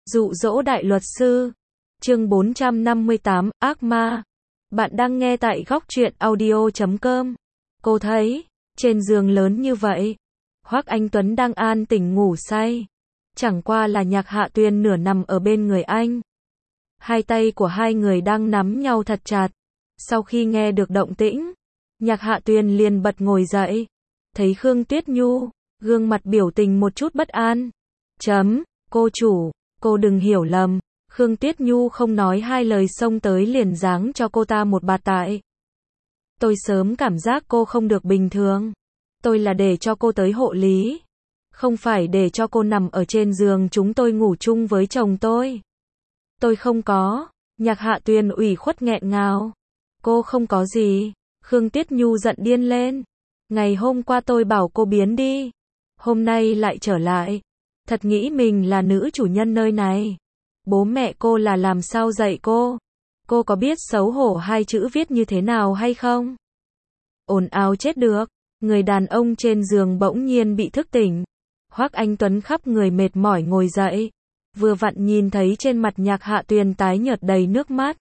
Dụ dỗ đại luật sư. Chương 458, ác ma. Bạn đang nghe tại góc truyện audio.com. Cô thấy, trên giường lớn như vậy, Hoắc Anh Tuấn đang an tĩnh ngủ say. Chẳng qua là Nhạc Hạ Tuyên nửa nằm ở bên người anh. Hai tay của hai người đang nắm nhau thật chặt. Sau khi nghe được động tĩnh, Nhạc Hạ Tuyên liền bật ngồi dậy. Thấy Khương Tuyết Nhu, gương mặt biểu tình một chút bất an. Cô chủ, cô đừng hiểu lầm. Khương Tuyết Nhu không nói hai lời xông tới liền giáng cho cô ta một bạt tai. Tôi sớm cảm giác cô không được bình thường. Tôi là để cho cô tới hộ lý. Không phải để cho cô nằm ở trên giường chúng tôi ngủ chung với chồng tôi. Tôi không có. Nhạc Hạ Tuyên ủy khuất nghẹn ngào. Cô không có gì. Khương Tuyết Nhu giận điên lên. Ngày hôm qua tôi bảo cô biến đi. Hôm nay lại trở lại. Thật nghĩ mình là nữ chủ nhân nơi này. Bố mẹ cô là làm sao dạy cô? Cô có biết xấu hổ hai chữ viết như thế nào hay không? Ồn ào chết được. Người đàn ông trên giường bỗng nhiên bị thức tỉnh. Hoắc Anh Tuấn khắp người mệt mỏi ngồi dậy. Vừa vặn nhìn thấy trên mặt Nhạc Hạ Tuyên tái nhợt đầy nước mắt.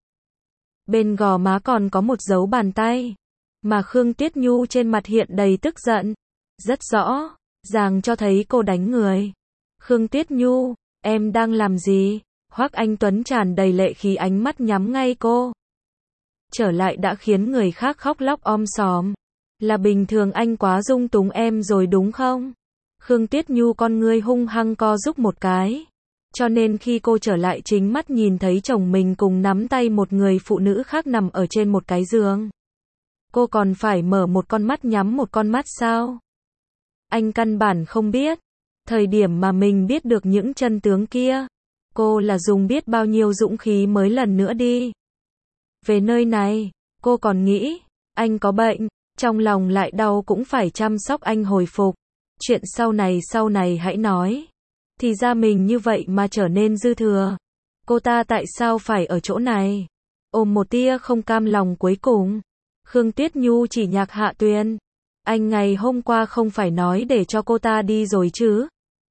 Bên gò má còn có một dấu bàn tay. Mà Khương Tuyết Nhu trên mặt hiện đầy tức giận. Rất rõ ràng cho thấy cô đánh người. Khương Tuyết Nhu, em đang làm gì? Hoắc Anh Tuấn tràn đầy lệ khí ánh mắt nhắm ngay cô. Trở lại đã khiến người khác khóc lóc om sòm. Là bình thường anh quá dung túng em rồi đúng không? Khương Tuyết Nhu con ngươi hung hăng co rúm một cái. Cho nên khi cô trở lại chính mắt nhìn thấy chồng mình cùng nắm tay một người phụ nữ khác nằm ở trên một cái giường. Cô còn phải mở một con mắt nhắm một con mắt sao? Anh căn bản không biết. Thời điểm mà mình biết được những chân tướng kia, cô là dùng biết bao nhiêu dũng khí mới lần nữa đi. Về nơi này, cô còn nghĩ, anh có bệnh, trong lòng lại đau cũng phải chăm sóc anh hồi phục. Chuyện sau này hãy nói. Thì ra mình như vậy mà trở nên dư thừa. Cô ta tại sao phải ở chỗ này? Ôm một tia không cam lòng cuối cùng. Khương Tuyết Nhu chỉ Nhạc Hạ Tuyên. Anh ngày hôm qua không phải nói để cho cô ta đi rồi chứ?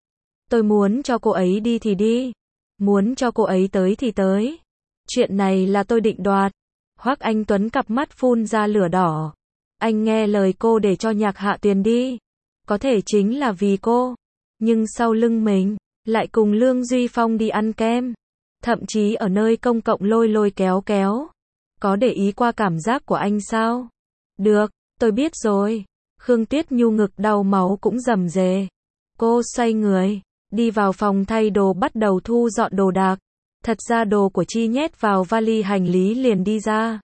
Tôi muốn cho cô ấy đi thì đi. Muốn cho cô ấy tới thì tới. Chuyện này là tôi định đoạt. Hoắc Anh Tuấn cặp mắt phun ra lửa đỏ. Anh nghe lời cô để cho Nhạc Hạ Tuyên đi. Có thể chính là vì cô. Nhưng sau lưng mình, lại cùng Lương Duy Phong đi ăn kem. Thậm chí ở nơi công cộng lôi kéo kéo. Có để ý qua cảm giác của anh sao? Được, tôi biết rồi. Khương Tuyết Nhu ngực đau máu cũng rầm rề. Cô xoay người, đi vào phòng thay đồ bắt đầu thu dọn đồ đạc. Thật ra đồ của Chi nhét vào vali hành lý liền đi ra.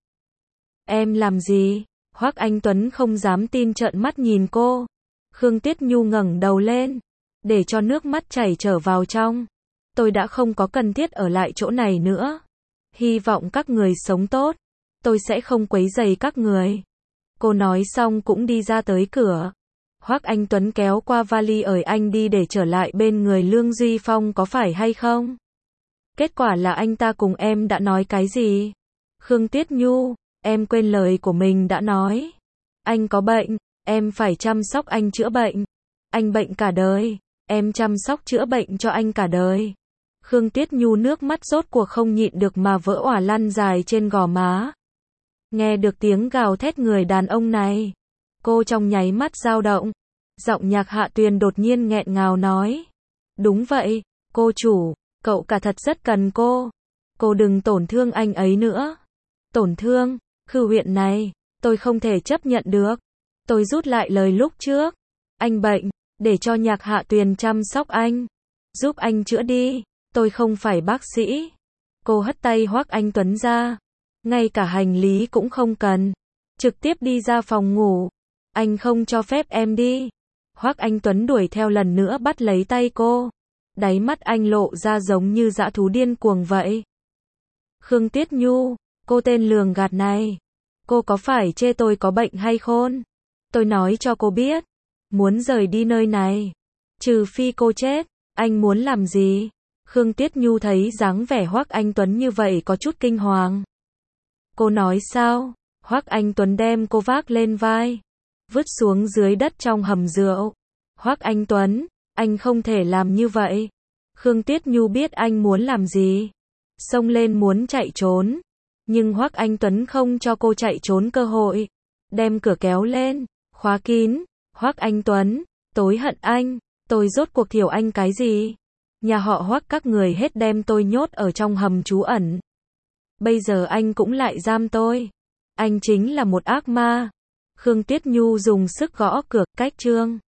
Em làm gì? Hoắc Anh Tuấn không dám tin trợn mắt nhìn cô. Khương Tuyết Nhu ngẩng đầu lên, để cho nước mắt chảy trở vào trong. Tôi đã không có cần thiết ở lại chỗ này nữa. Hy vọng các người sống tốt. Tôi sẽ không quấy rầy các người. Cô nói xong cũng đi ra tới cửa. Hoắc Anh Tuấn kéo qua vali ởi anh đi để trở lại bên người Lương Duy Phong có phải hay không? Kết quả là anh ta cùng em đã nói cái gì? Khương Tuyết Nhu, em quên lời của mình đã nói. Anh có bệnh, em phải chăm sóc anh chữa bệnh. Anh bệnh cả đời, em chăm sóc chữa bệnh cho anh cả đời. Khương Tuyết Nhu nước mắt rốt cuộc không nhịn được mà vỡ òa lăn dài trên gò má. Nghe được tiếng gào thét người đàn ông này, cô trong nháy mắt dao động. Giọng Nhạc Hạ Tuyên đột nhiên nghẹn ngào nói. Đúng vậy, cô chủ, cậu cả thật rất cần cô. Cô đừng tổn thương anh ấy nữa. Tổn thương, khư huyện này, tôi không thể chấp nhận được. Tôi rút lại lời lúc trước. Anh bệnh, để cho Nhạc Hạ Tuyên chăm sóc anh. Giúp anh chữa đi, tôi không phải bác sĩ. Cô hất tay Hoắc Anh Tuấn ra. Ngay cả hành lý cũng không cần. Trực tiếp đi ra phòng ngủ. Anh không cho phép em đi. Hoắc Anh Tuấn đuổi theo lần nữa bắt lấy tay cô. Đáy mắt anh lộ ra giống như dã thú điên cuồng vậy. Khương Tuyết Nhu, cô tên lường gạt này. Cô có phải chê tôi có bệnh hay khôn? Tôi nói cho cô biết. Muốn rời đi nơi này. Trừ phi cô chết. Anh muốn làm gì? Khương Tuyết Nhu thấy dáng vẻ Hoắc Anh Tuấn như vậy có chút kinh hoàng. Cô nói sao? Hoắc Anh Tuấn đem cô vác lên vai. Vứt xuống dưới đất trong hầm rượu. Hoắc Anh Tuấn, anh không thể làm như vậy. Khương Tuyết Nhu biết anh muốn làm gì, xông lên muốn chạy trốn, nhưng Hoắc Anh Tuấn không cho cô chạy trốn cơ hội, đem cửa kéo lên, khóa kín. Hoắc Anh Tuấn, tối hận anh, tôi rốt cuộc hiểu anh cái gì? Nhà họ Hoắc các người hết đem tôi nhốt ở trong hầm trú ẩn. Bây giờ anh cũng lại giam tôi. Anh chính là một ác ma. Khương Tuyết Nhu dùng sức gõ cửa, cách Trương